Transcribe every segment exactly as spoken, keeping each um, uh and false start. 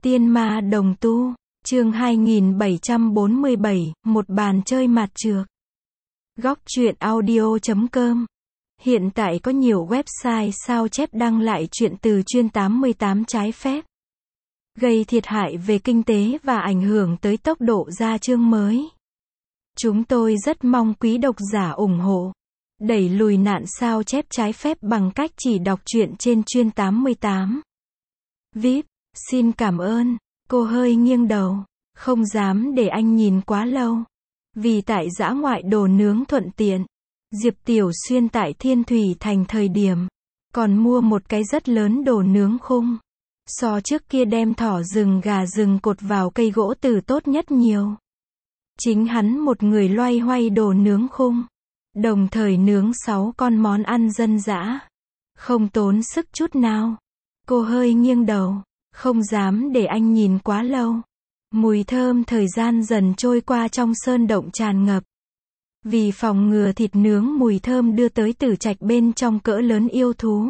Tiên ma đồng tu, chương hai nghìn bảy trăm bốn mươi bảy, một bàn chơi mặt trược. Góc truyện audio chấm com. Hiện tại có nhiều website sao chép đăng lại truyện từ chuyên tám mươi tám trái phép, gây thiệt hại về kinh tế và ảnh hưởng tới tốc độ ra chương mới. Chúng tôi rất mong quý độc giả ủng hộ, đẩy lùi nạn sao chép trái phép bằng cách chỉ đọc truyện trên chuyên tám mươi tám. vê i pê, xin cảm ơn. Cô hơi nghiêng đầu, không dám để anh nhìn quá lâu. Vì tại dã ngoại đồ nướng thuận tiện, Diệp Tiểu Xuyên tại Thiên Thủy Thành thời điểm còn mua một cái rất lớn đồ nướng khung. So trước kia đem thỏ rừng gà rừng cột vào cây gỗ từ tốt nhất nhiều. Chính hắn một người loay hoay đồ nướng khung, đồng thời nướng sáu con món ăn dân dã, không tốn sức chút nào. Cô hơi nghiêng đầu, không dám để anh nhìn quá lâu. Mùi thơm thời gian dần trôi qua trong sơn động tràn ngập. Vì phòng ngừa thịt nướng mùi thơm đưa tới tử trạch bên trong cỡ lớn yêu thú,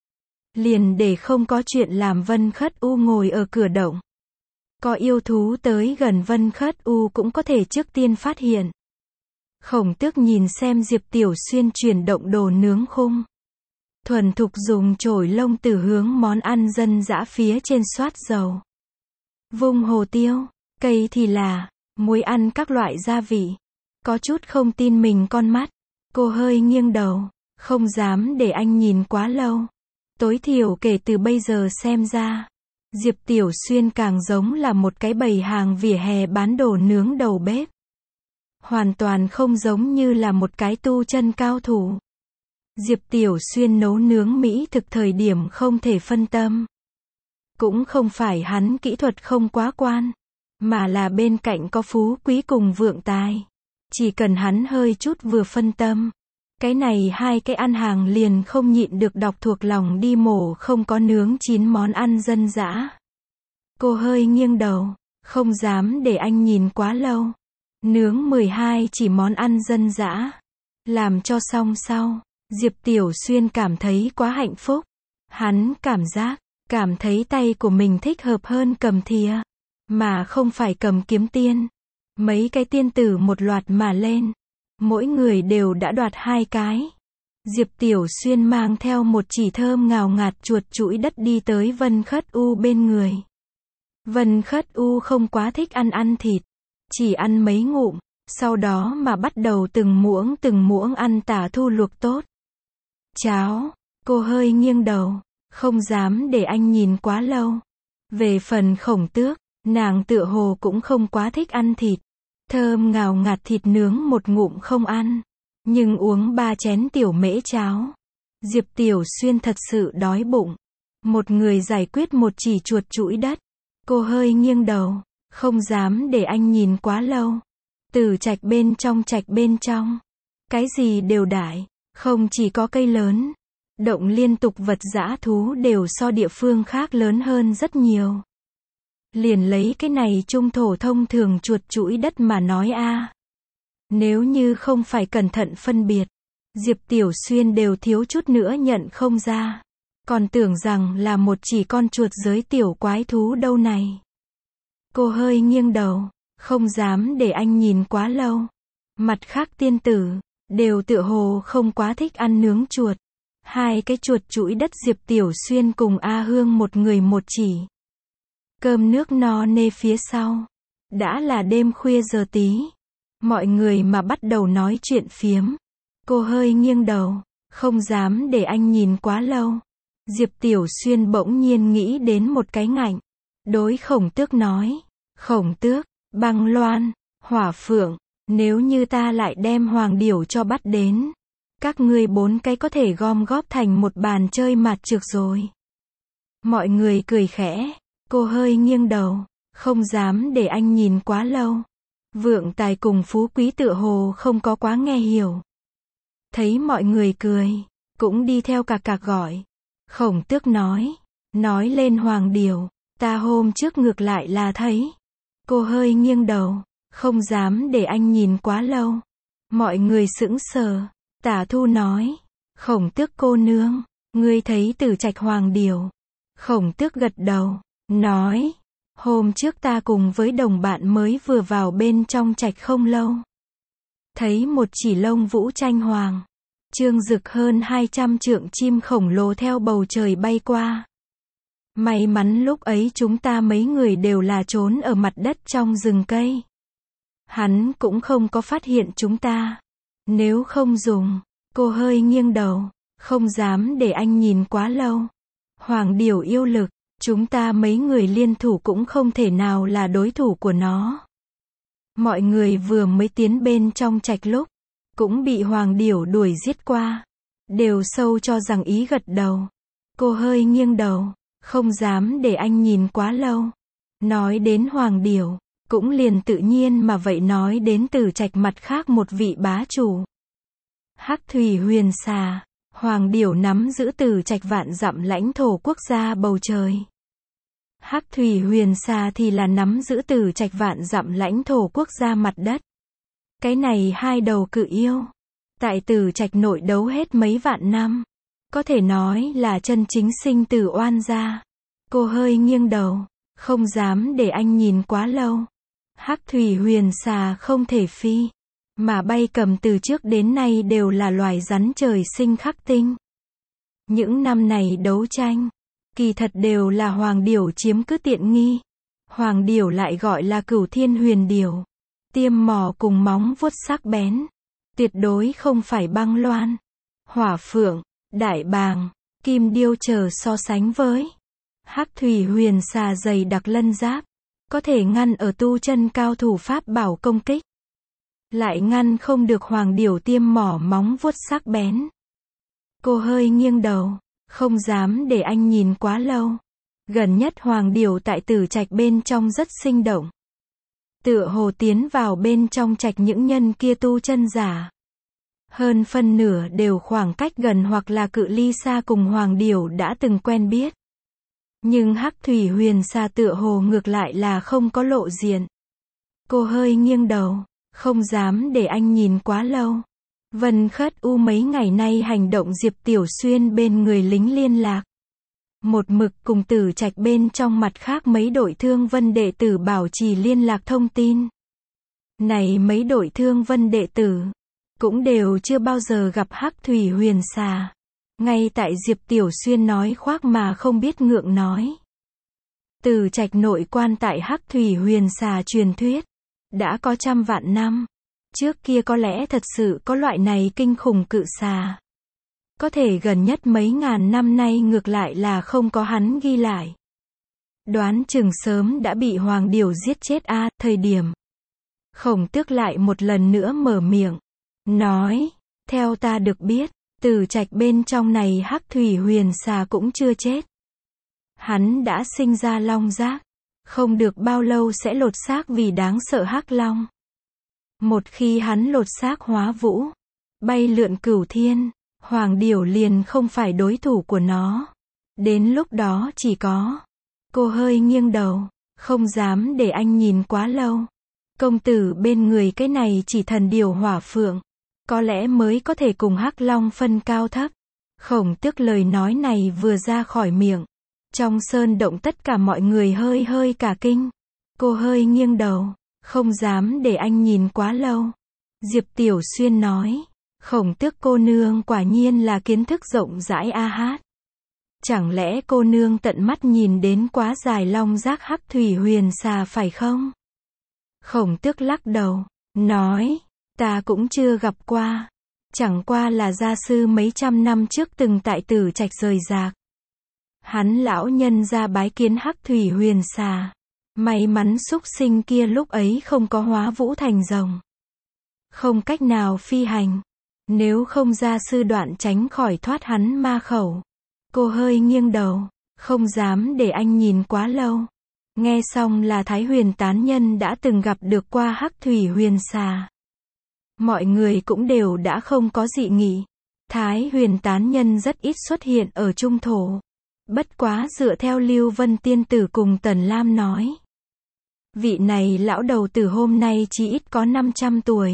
liền để không có chuyện làm Vân Khất U ngồi ở cửa động. Có yêu thú tới gần Vân Khất U cũng có thể trước tiên phát hiện. Khổng Tước nhìn xem Diệp Tiểu Xuyên chuyển động đồ nướng khung, thuần thục dùng chổi lông từ hướng món ăn dân dã phía trên xoát dầu, vung hồ tiêu, cây thì là muối ăn các loại gia vị. Có chút không tin mình con mắt, cô hơi nghiêng đầu, không dám để anh nhìn quá lâu. Tối thiểu kể từ bây giờ xem ra, Diệp Tiểu Xuyên càng giống là một cái bày hàng vỉa hè bán đồ nướng đầu bếp. Hoàn toàn không giống như là một cái tu chân cao thủ. Diệp Tiểu Xuyên nấu nướng mỹ thực thời điểm không thể phân tâm. Cũng không phải hắn kỹ thuật không quá quan, mà là bên cạnh có phú quý cùng vượng tài. Chỉ cần hắn hơi chút vừa phân tâm, cái này hai cái ăn hàng liền không nhịn được đọc thuộc lòng đi mổ không có nướng chín món ăn dân dã. Cô hơi nghiêng đầu, không dám để anh nhìn quá lâu. Nướng mười hai chỉ món ăn dân dã, làm cho xong sau, Diệp Tiểu Xuyên cảm thấy quá hạnh phúc. Hắn cảm giác, cảm thấy tay của mình thích hợp hơn cầm thìa, mà không phải cầm kiếm tiên. Mấy cái tiên tử một loạt mà lên, mỗi người đều đã đoạt hai cái. Diệp Tiểu Xuyên mang theo một chỉ thơm ngào ngạt chuột chũi đất đi tới Vân Khất U bên người. Vân Khất U không quá thích ăn ăn thịt, chỉ ăn mấy ngụm, sau đó mà bắt đầu từng muỗng từng muỗng ăn tả thu luộc tốt. Cháo, cô hơi nghiêng đầu, không dám để anh nhìn quá lâu. Về phần Khổng Tước, nàng tựa hồ cũng không quá thích ăn thịt. Thơm ngào ngạt thịt nướng một ngụm không ăn, nhưng uống ba chén tiểu mễ cháo. Diệp Tiểu Xuyên thật sự đói bụng. Một người giải quyết một chỉ chuột chũi đất. Cô hơi nghiêng đầu, không dám để anh nhìn quá lâu. Tử trạch bên trong trạch bên trong, cái gì đều đại, không chỉ có cây lớn. Động liên tục vật dã thú đều so địa phương khác lớn hơn rất nhiều. Liền lấy cái này trung thổ thông thường chuột chũi đất mà nói a. Nếu như không phải cẩn thận phân biệt, Diệp Tiểu Xuyên đều thiếu chút nữa nhận không ra. Còn tưởng rằng là một chỉ con chuột giới tiểu quái thú đâu này. Cô hơi nghiêng đầu, không dám để anh nhìn quá lâu. Mặt khác tiên tử, đều tựa hồ không quá thích ăn nướng chuột. Hai cái chuột chũi đất Diệp Tiểu Xuyên cùng A Hương một người một chỉ. Cơm nước no nê phía sau, đã là đêm khuya giờ tí. Mọi người mà bắt đầu nói chuyện phiếm. Cô hơi nghiêng đầu, không dám để anh nhìn quá lâu. Diệp Tiểu Xuyên bỗng nhiên nghĩ đến một cái ngạnh. Đối Khổng Tước nói, Khổng Tước, Băng Loan, Hỏa Phượng, nếu như ta lại đem Hoàng Điểu cho bắt đến, các ngươi bốn cái có thể gom góp thành một bàn chơi mặt trược rồi. Mọi người cười khẽ. Cô hơi nghiêng đầu, không dám để anh nhìn quá lâu. Vượng tài cùng phú quý tựa hồ không có quá nghe hiểu. Thấy mọi người cười, cũng đi theo cạc cạc gọi. Khổng Tước nói, nói lên Hoàng Điểu, ta hôm trước ngược lại là thấy. Cô hơi nghiêng đầu, không dám để anh nhìn quá lâu. Mọi người sững sờ. Tả Thu nói, Khổng Tước cô nương, ngươi thấy Tử Trạch Hoàng Điểu. Khổng Tước gật đầu, nói, Hôm trước ta cùng với đồng bạn mới vừa vào bên trong trạch không lâu. Thấy một chỉ lông vũ tranh hoàng. Trương rực hơn hai trăm trượng chim khổng lồ theo bầu trời bay qua. May mắn lúc ấy chúng ta mấy người đều là trốn ở mặt đất trong rừng cây. Hắn cũng không có phát hiện chúng ta. Nếu không dùng, cô hơi nghiêng đầu, không dám để anh nhìn quá lâu. Hoàng điểu yêu lực, chúng ta mấy người liên thủ cũng không thể nào là đối thủ của nó. Mọi người vừa mới tiến bên trong trạch lúc, cũng bị hoàng điểu đuổi giết qua. Đều sâu cho rằng ý gật đầu. Cô hơi nghiêng đầu, không dám để anh nhìn quá lâu. Nói đến hoàng điểu, cũng liền tự nhiên mà vậy nói đến Tử Trạch mặt khác một vị bá chủ. Hắc thủy huyền xà, hoàng điểu nắm giữ Tử Trạch vạn dặm lãnh thổ quốc gia bầu trời. Hắc thủy huyền xà thì là nắm giữ Tử Trạch vạn dặm lãnh thổ quốc gia mặt đất. Cái này hai đầu cự yêu, tại Tử Trạch nội đấu hết mấy vạn năm. Có thể nói là chân chính sinh tử oan gia. Cô hơi nghiêng đầu, không dám để anh nhìn quá lâu. Hắc thủy huyền xà không thể phi, mà bay cầm từ trước đến nay đều là loài rắn trời sinh khắc tinh. Những năm này đấu tranh, kỳ thật đều là hoàng điểu chiếm cứ tiện nghi. Hoàng điểu lại gọi là Cửu Thiên Huyền Điểu. Tiêm mỏ cùng móng vuốt sắc bén. Tuyệt đối không phải băng loan, hỏa phượng, đại bàng, kim điêu chờ so sánh với. Hắc thủy huyền xà dày đặc lân giáp, có thể ngăn ở tu chân cao thủ pháp bảo công kích. Lại ngăn không được hoàng điểu tiêm mỏ móng vuốt sắc bén. Cô hơi nghiêng đầu, không dám để anh nhìn quá lâu. Gần nhất hoàng điểu tại Tử Trạch bên trong rất sinh động. Tựa hồ tiến vào bên trong trạch những nhân kia tu chân giả. Hơn phân nửa đều khoảng cách gần hoặc là cự ly xa cùng hoàng điểu đã từng quen biết. Nhưng hắc thủy huyền xà tựa hồ ngược lại là không có lộ diện. Cô hơi nghiêng đầu, không dám để anh nhìn quá lâu. Vân Khất U mấy ngày nay hành động Diệp Tiểu Xuyên bên người lính liên lạc. Một mực cùng Tử Trạch bên trong mặt khác mấy đội thương vân đệ tử bảo trì liên lạc thông tin. Này mấy đội thương vân đệ tử, cũng đều chưa bao giờ gặp hắc thủy huyền xà. Ngay tại Diệp Tiểu Xuyên nói khoác mà không biết ngượng nói. Tử Trạch nội quan tại hắc thủy huyền xà truyền thuyết. Đã có trăm vạn năm. Trước kia có lẽ thật sự có loại này kinh khủng cự xà. Có thể gần nhất mấy ngàn năm nay ngược lại là không có hắn ghi lại. Đoán chừng sớm đã bị hoàng điểu giết chết a à, thời điểm. Khổng Tước lại một lần nữa mở miệng. Nói, theo ta được biết, Tử Trạch bên trong này hắc thủy huyền xà cũng chưa chết. Hắn đã sinh ra long giác. Không được bao lâu sẽ lột xác vì đáng sợ hắc long. Một khi hắn lột xác hóa vũ, bay lượn cửu thiên, hoàng điểu liền không phải đối thủ của nó. Đến lúc đó chỉ có. Cô hơi nghiêng đầu, không dám để anh nhìn quá lâu. Công tử bên người cái này chỉ thần điểu hỏa phượng, có lẽ mới có thể cùng hắc long phân cao thấp. Khổng Tước lời nói này vừa ra khỏi miệng. Trong sơn động tất cả mọi người hơi hơi cả kinh. Cô hơi nghiêng đầu, không dám để anh nhìn quá lâu. Diệp Tiểu Xuyên nói, Khổng Tước cô nương quả nhiên là kiến thức rộng rãi a hát. Chẳng lẽ cô nương tận mắt nhìn đến quá dài long giác hắc thủy huyền xà phải không? Khổng Tước lắc đầu, nói, ta cũng chưa gặp qua. Chẳng qua là gia sư mấy trăm năm trước từng tại Tử Trạch rời rạc. Hắn lão nhân ra bái kiến hắc thủy huyền xà. May mắn súc sinh kia lúc ấy không có hóa vũ thành rồng. Không cách nào phi hành. Nếu không gia sư đoạn tránh khỏi thoát hắn ma khẩu. Cô hơi nghiêng đầu, không dám để anh nhìn quá lâu. Nghe xong là Thái Huyền tán nhân đã từng gặp được qua hắc thủy huyền xà. Mọi người cũng đều đã không có dị nghị. Thái Huyền tán nhân rất ít xuất hiện ở trung thổ. Bất quá dựa theo Lưu Vân Tiên Tử cùng Tần Lam nói. Vị này lão đầu tử hôm nay chỉ ít có năm trăm tuổi.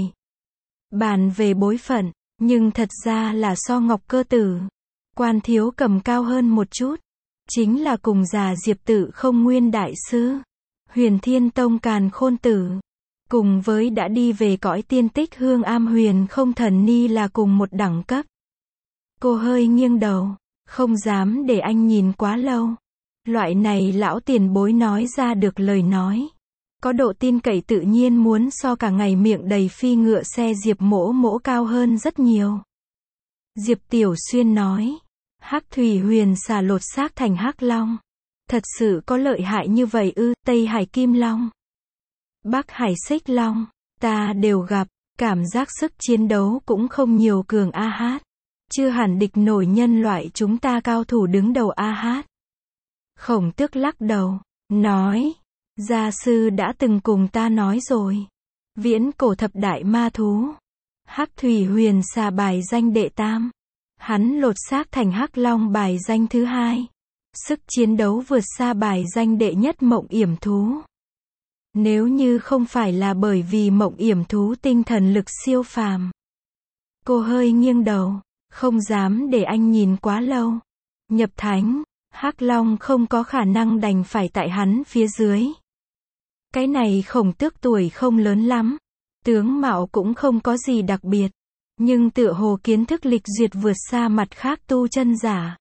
Bàn về bối phận, nhưng thật ra là so Ngọc Cơ Tử. Quan Thiếu Cầm cao hơn một chút. Chính là cùng già Diệp Tự không nguyên đại sư. Huyền Thiên Tông Càn Khôn Tử, cùng với đã đi về cõi tiên tích Hương Am Huyền Không Thần Ni là cùng một đẳng cấp. Cô hơi nghiêng đầu, không dám để anh nhìn quá lâu. Loại này lão tiền bối nói ra được lời nói, có độ tin cậy tự nhiên muốn so cả ngày miệng đầy phi ngựa xe Diệp Mỗ Mỗ cao hơn rất nhiều. Diệp Tiểu Xuyên nói, Hắc Thủy Huyền xà lột xác thành Hắc Long. Thật sự có lợi hại như vậy ư? Tây Hải Kim Long, Bắc Hải Xích Long, ta đều gặp, cảm giác sức chiến đấu cũng không nhiều cường a hát. Chưa hẳn địch nổi nhân loại chúng ta cao thủ đứng đầu a hát. Khổng Tước lắc đầu, nói, gia sư đã từng cùng ta nói rồi. Viễn cổ thập đại ma thú, Hắc Thủy Huyền xà bài danh đệ tam. Hắn lột xác thành Hắc Long bài danh thứ hai. Sức chiến đấu vượt xa bài danh đệ nhất Mộng Yểm Thú. Nếu như không phải là bởi vì Mộng Yểm Thú tinh thần lực siêu phàm. Cô hơi nghiêng đầu, không dám để anh nhìn quá lâu. Nhập thánh, Hắc Long không có khả năng đành phải tại hắn phía dưới. Cái này Khổng Tước tuổi không lớn lắm, tướng mạo cũng không có gì đặc biệt, nhưng tựa hồ kiến thức lịch duyệt vượt xa mặt khác tu chân giả.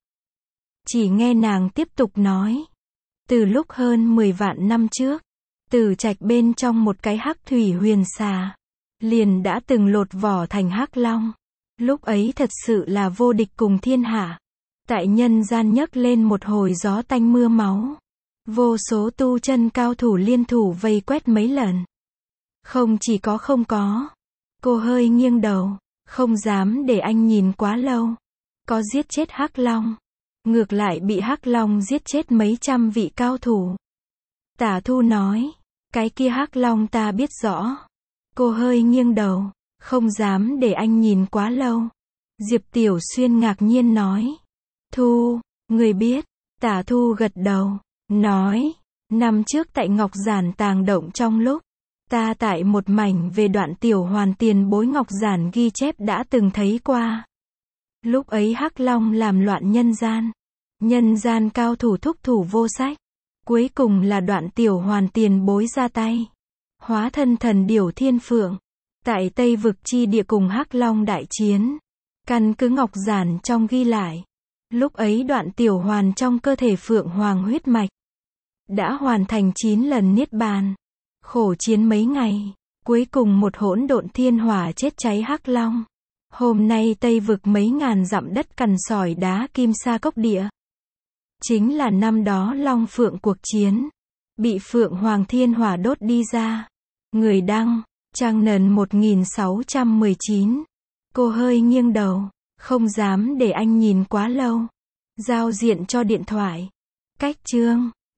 Chỉ nghe nàng tiếp tục nói, từ lúc hơn mười vạn năm trước, Tử Trạch bên trong một cái Hắc Thủy Huyền xà, liền đã từng lột vỏ thành Hắc Long. Lúc ấy thật sự là vô địch cùng thiên hạ. Tại nhân gian nhấc lên một hồi gió tanh mưa máu. Vô số tu chân cao thủ liên thủ vây quét mấy lần. Không chỉ có không có. Cô hơi nghiêng đầu, không dám để anh nhìn quá lâu. Có giết chết Hắc Long. Ngược lại bị Hắc Long giết chết mấy trăm vị cao thủ. Tả Thu nói, cái kia Hắc Long ta biết rõ. Cô hơi nghiêng đầu, không dám để anh nhìn quá lâu. Diệp Tiểu Xuyên ngạc nhiên nói, Thu, người biết. Tả Thu gật đầu, nói, năm trước tại Ngọc Giản tàng động trong lúc, ta tại một mảnh về đoạn Tiểu Hoàn tiền bối Ngọc Giản ghi chép đã từng thấy qua. Lúc ấy Hắc Long làm loạn nhân gian. Nhân gian cao thủ thúc thủ vô sách. Cuối cùng là đoạn Tiểu Hoàn tiền bối ra tay. Hóa thân thần điểu thiên phượng. Tại Tây Vực chi địa cùng Hắc Long đại chiến. Căn cứ Ngọc Giản trong ghi lại. Lúc ấy đoạn Tiểu Hoàn trong cơ thể phượng hoàng huyết mạch. Đã hoàn thành chín lần niết bàn. Khổ chiến mấy ngày. Cuối cùng một hỗn độn thiên hỏa chết cháy Hắc Long. Hôm nay Tây Vực mấy ngàn dặm đất cằn sỏi đá kim sa cốc địa. Chính là năm đó Long Phượng cuộc chiến. Bị Phượng Hoàng Thiên Hỏa đốt đi ra. Người đăng, Trang Nần một nghìn sáu trăm mười chín. Cô hơi nghiêng đầu, không dám để anh nhìn quá lâu. Giao diện cho điện thoại. Cách chương.